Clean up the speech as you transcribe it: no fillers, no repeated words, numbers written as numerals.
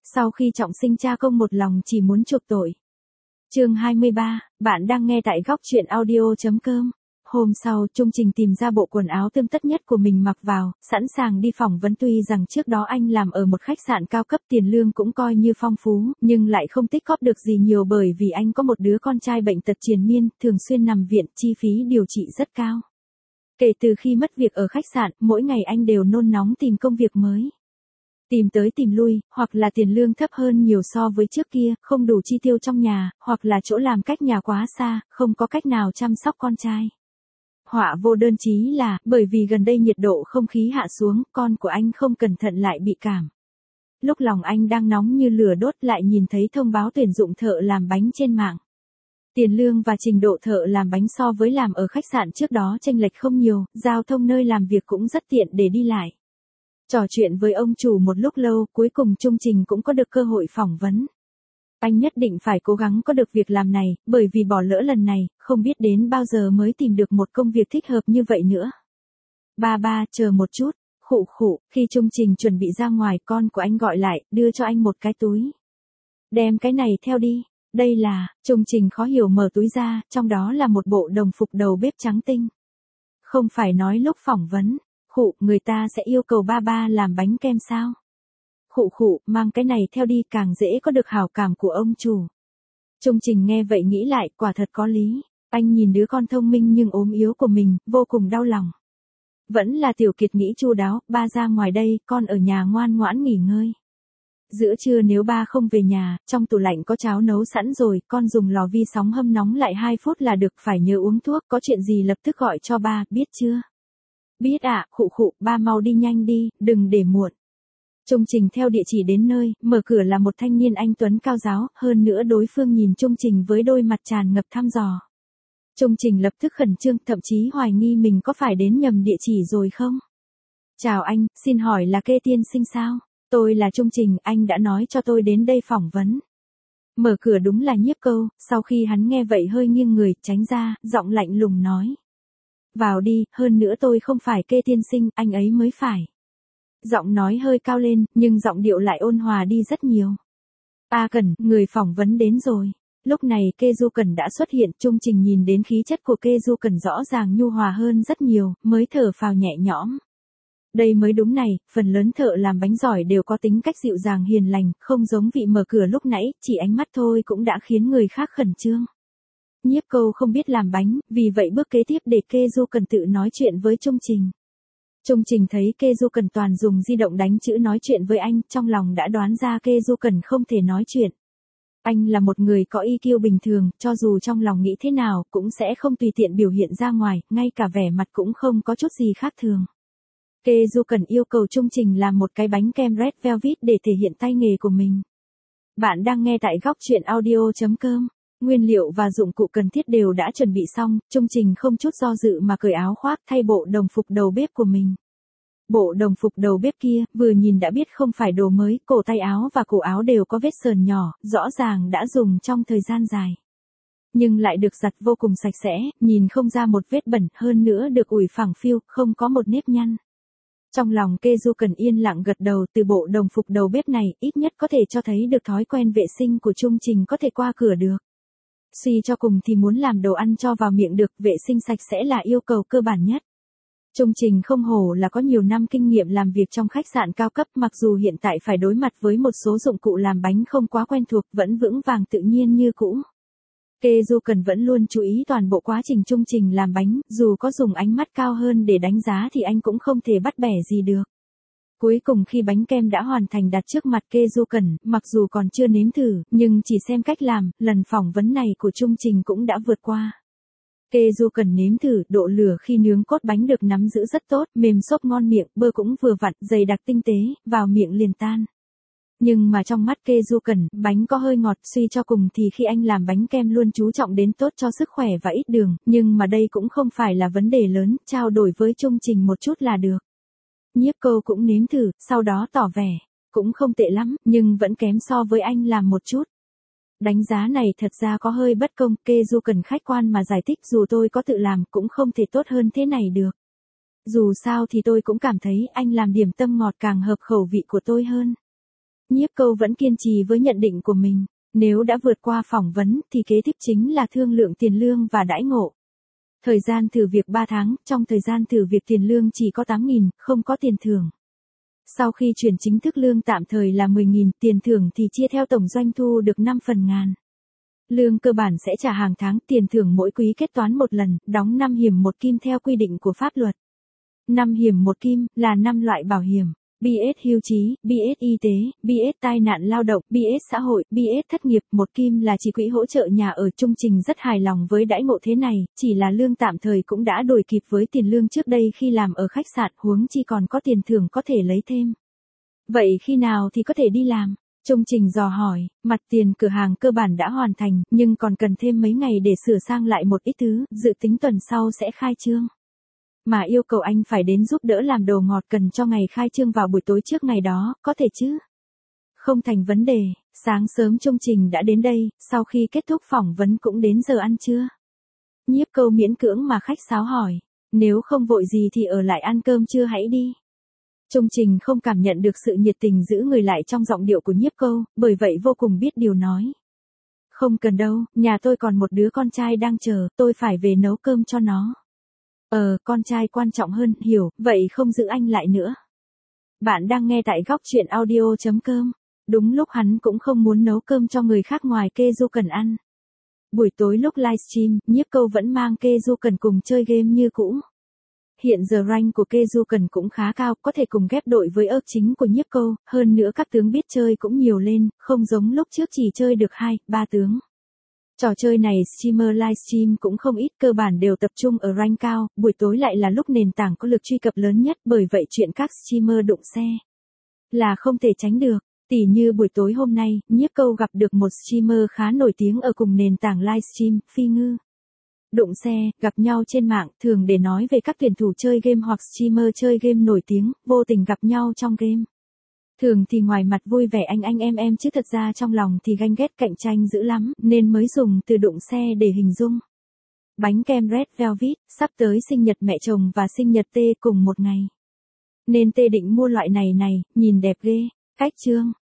Sau khi trọng sinh cha công một lòng chỉ muốn chuộc tội. Chương 23, bạn đang nghe tại góc truyện audio.com. Hôm sau, Trung Trình tìm ra bộ quần áo tươm tất nhất của mình mặc vào, sẵn sàng đi phỏng vấn. Tuy rằng trước đó anh làm ở một khách sạn cao cấp, tiền lương cũng coi như phong phú, nhưng lại không tích góp được gì nhiều bởi vì anh có một đứa con trai bệnh tật triền miên, thường xuyên nằm viện, chi phí điều trị rất cao. Kể từ khi mất việc ở khách sạn, mỗi ngày anh đều nôn nóng tìm công việc mới. Tìm tới tìm lui, hoặc là tiền lương thấp hơn nhiều so với trước kia, không đủ chi tiêu trong nhà, hoặc là chỗ làm cách nhà quá xa, không có cách nào chăm sóc con trai. Họa vô đơn chí là, bởi vì gần đây nhiệt độ không khí hạ xuống, con của anh không cẩn thận lại bị cảm. Lúc lòng anh đang nóng như lửa đốt lại nhìn thấy thông báo tuyển dụng thợ làm bánh trên mạng. Tiền lương và trình độ thợ làm bánh so với làm ở khách sạn trước đó chênh lệch không nhiều, giao thông nơi làm việc cũng rất tiện để đi lại. Trò chuyện với ông chủ một lúc lâu, cuối cùng Trung Trình cũng có được cơ hội phỏng vấn. Anh nhất định phải cố gắng có được việc làm này, bởi vì bỏ lỡ lần này, không biết đến bao giờ mới tìm được một công việc thích hợp như vậy nữa. Ba, chờ một chút, khụ, khi Trung Trình chuẩn bị ra ngoài, con của anh gọi lại, đưa cho anh một cái túi. Đem cái này theo đi, đây là, Trung Trình khó hiểu mở túi ra, trong đó là một bộ đồng phục đầu bếp trắng tinh. Không phải nói lúc phỏng vấn, người ta sẽ yêu cầu ba làm bánh kem sao? Mang cái này theo đi càng dễ có được hảo cảm của ông chủ. Trung Trình nghe vậy nghĩ lại, quả thật có lý. Anh nhìn đứa con thông minh nhưng ốm yếu của mình, vô cùng đau lòng. Vẫn là Tiểu Kiệt nghĩ chu đáo, ba ra ngoài đây, con ở nhà ngoan ngoãn nghỉ ngơi. Giữa trưa nếu ba không về nhà, trong tủ lạnh có cháo nấu sẵn rồi, con dùng lò vi sóng hâm nóng lại 2 phút là được, phải nhớ uống thuốc, có chuyện gì lập tức gọi cho ba, biết chưa? Biết ạ, ba mau đi nhanh đi, đừng để muộn. Trung Trình theo địa chỉ đến nơi, mở cửa là một thanh niên anh tuấn cao ráo, hơn nữa đối phương nhìn Trung Trình với đôi mặt tràn ngập thăm dò. Trung Trình lập tức khẩn trương, thậm chí hoài nghi mình có phải đến nhầm địa chỉ rồi không? Chào anh, xin hỏi là Kê tiên sinh sao? Tôi là Trung Trình, anh đã nói cho tôi đến đây phỏng vấn. Mở cửa đúng là Nhiếp Câu, sau khi hắn nghe vậy hơi nghiêng người, tránh ra, giọng lạnh lùng nói. Vào đi, hơn nữa tôi không phải Kê tiên sinh, anh ấy mới phải. Giọng nói hơi cao lên, nhưng giọng điệu lại ôn hòa đi rất nhiều. Cẩn, người phỏng vấn đến rồi. Lúc này Kê Du Cẩn đã xuất hiện, Trung Trình nhìn đến khí chất của Kê Du Cẩn rõ ràng nhu hòa hơn rất nhiều, mới thở phào nhẹ nhõm. Đây mới đúng này, phần lớn thợ làm bánh giỏi đều có tính cách dịu dàng hiền lành, không giống vị mở cửa lúc nãy, chỉ ánh mắt thôi cũng đã khiến người khác khẩn trương. Nhiếp Câu không biết làm bánh, vì vậy bước kế tiếp để Kê Du Cẩn tự nói chuyện với Trung Trình. Trung Trình thấy Kê Du Cẩn toàn dùng di động đánh chữ nói chuyện với anh, trong lòng đã đoán ra Kê Du Cẩn không thể nói chuyện. Anh là một người có EQ bình thường, cho dù trong lòng nghĩ thế nào, cũng sẽ không tùy tiện biểu hiện ra ngoài, ngay cả vẻ mặt cũng không có chút gì khác thường. Kê Du Cẩn yêu cầu Trung Trình làm một cái bánh kem Red Velvet để thể hiện tay nghề của mình. Bạn đang nghe tại góc truyện audio.com. Nguyên liệu và dụng cụ cần thiết đều đã chuẩn bị xong, Trung Trình không chút do dự mà cởi áo khoác thay bộ đồng phục đầu bếp của mình. Bộ đồng phục đầu bếp kia, vừa nhìn đã biết không phải đồ mới, cổ tay áo và cổ áo đều có vết sờn nhỏ, rõ ràng đã dùng trong thời gian dài. Nhưng lại được giặt vô cùng sạch sẽ, nhìn không ra một vết bẩn, hơn nữa được ủi phẳng phiu, không có một nếp nhăn. Trong lòng Kê Du Cẩn yên lặng gật đầu, từ bộ đồng phục đầu bếp này, ít nhất có thể cho thấy được thói quen vệ sinh của Trung Trình có thể qua cửa được. Suy cho cùng thì muốn làm đồ ăn cho vào miệng được, vệ sinh sạch sẽ là yêu cầu cơ bản nhất. Trung Trình không hổ là có nhiều năm kinh nghiệm làm việc trong khách sạn cao cấp, mặc dù hiện tại phải đối mặt với một số dụng cụ làm bánh không quá quen thuộc, vẫn vững vàng tự nhiên như cũ. Kê Du Cẩn vẫn luôn chú ý toàn bộ quá trình Trung Trình làm bánh, dù có dùng ánh mắt cao hơn để đánh giá thì anh cũng không thể bắt bẻ gì được. Cuối cùng khi bánh kem đã hoàn thành đặt trước mặt Kê Du Cẩn, mặc dù còn chưa nếm thử, nhưng chỉ xem cách làm, lần phỏng vấn này của Trung Trình cũng đã vượt qua. Kê Du Cẩn nếm thử, độ lửa khi nướng cốt bánh được nắm giữ rất tốt, mềm xốp ngon miệng, bơ cũng vừa vặn, dày đặc tinh tế, vào miệng liền tan. Nhưng mà trong mắt Kê Du Cẩn, bánh có hơi ngọt, suy cho cùng thì khi anh làm bánh kem luôn chú trọng đến tốt cho sức khỏe và ít đường, nhưng mà đây cũng không phải là vấn đề lớn, trao đổi với Trung Trình một chút là được. Nhiếp Câu cũng nếm thử, sau đó tỏ vẻ, cũng không tệ lắm, nhưng vẫn kém so với anh làm một chút. Đánh giá này thật ra có hơi bất công, Kê Du Cẩn khách quan mà giải thích, dù tôi có tự làm cũng không thể tốt hơn thế này được. Dù sao thì tôi cũng cảm thấy anh làm điểm tâm ngọt càng hợp khẩu vị của tôi hơn. Nhiếp Câu vẫn kiên trì với nhận định của mình. Nếu đã vượt qua phỏng vấn thì kế tiếp chính là thương lượng tiền lương và đãi ngộ. Thời gian thử việc 3 tháng, trong thời gian thử việc tiền lương chỉ có 8.000, không có tiền thưởng. Sau khi chuyển chính thức lương tạm thời là 10.000, tiền thưởng thì chia theo tổng doanh thu được 5 phần ngàn. Lương cơ bản sẽ trả hàng tháng, tiền thưởng mỗi quý kết toán một lần, đóng 5 hiểm 1 kim theo quy định của pháp luật. 5 hiểm 1 kim là 5 loại bảo hiểm: BS hưu trí, BS y tế, BS tai nạn lao động, BS xã hội, BS thất nghiệp. 1 kim là chỉ quỹ hỗ trợ nhà ở. Trung Trình rất hài lòng với đãi ngộ thế này, chỉ là lương tạm thời cũng đã đổi kịp với tiền lương trước đây khi làm ở khách sạn, huống chi còn có tiền thưởng có thể lấy thêm. Vậy khi nào thì có thể đi làm? Trung Trình dò hỏi. Mặt tiền cửa hàng cơ bản đã hoàn thành, nhưng còn cần thêm mấy ngày để sửa sang lại một ít thứ, dự tính tuần sau sẽ khai trương. Mà yêu cầu anh phải đến giúp đỡ làm đồ ngọt cần cho ngày khai trương vào buổi tối trước ngày đó, có thể chứ? Không thành vấn đề. Sáng sớm Trung Trình đã đến đây, sau khi kết thúc phỏng vấn cũng đến giờ ăn trưa. Nhiếp Câu miễn cưỡng mà khách sáo hỏi. Nếu không vội gì thì ở lại ăn cơm trưa hãy đi. Trung Trình không cảm nhận được sự nhiệt tình giữ người lại trong giọng điệu của Nhiếp Câu, bởi vậy vô cùng biết điều nói. Không cần đâu, nhà tôi còn một đứa con trai đang chờ, tôi phải về nấu cơm cho nó. Con trai quan trọng hơn, hiểu, vậy không giữ anh lại nữa. Bạn đang nghe tại góc chuyện audio.com. Đúng lúc hắn cũng không muốn nấu cơm cho người khác ngoài Kê Du Cần ăn. Buổi tối lúc livestream, Nhiếp Câu vẫn mang Kê Du Cần cùng chơi game như cũ. Hiện giờ rank của Kê Du Cần cũng khá cao, có thể cùng ghép đội với ớt chính của Nhiếp Câu, hơn nữa các tướng biết chơi cũng nhiều lên, không giống lúc trước chỉ chơi được 2, 3 tướng. Trò chơi này streamer livestream cũng không ít, cơ bản đều tập trung ở rank cao, buổi tối lại là lúc nền tảng có lượt truy cập lớn nhất, bởi vậy chuyện các streamer đụng xe là không thể tránh được. Tỉ như buổi tối hôm nay, Nhiếp Câu gặp được một streamer khá nổi tiếng ở cùng nền tảng livestream, Phi Ngư. Đụng xe, gặp nhau trên mạng, thường để nói về các tuyển thủ chơi game hoặc streamer chơi game nổi tiếng, vô tình gặp nhau trong game. Thường thì ngoài mặt vui vẻ anh em chứ thật ra trong lòng thì ganh ghét cạnh tranh dữ lắm, nên mới dùng từ đụng xe để hình dung. Bánh kem Red Velvet, sắp tới sinh nhật mẹ chồng và sinh nhật T cùng một ngày. Nên T định mua loại này, nhìn đẹp ghê. Cách chương.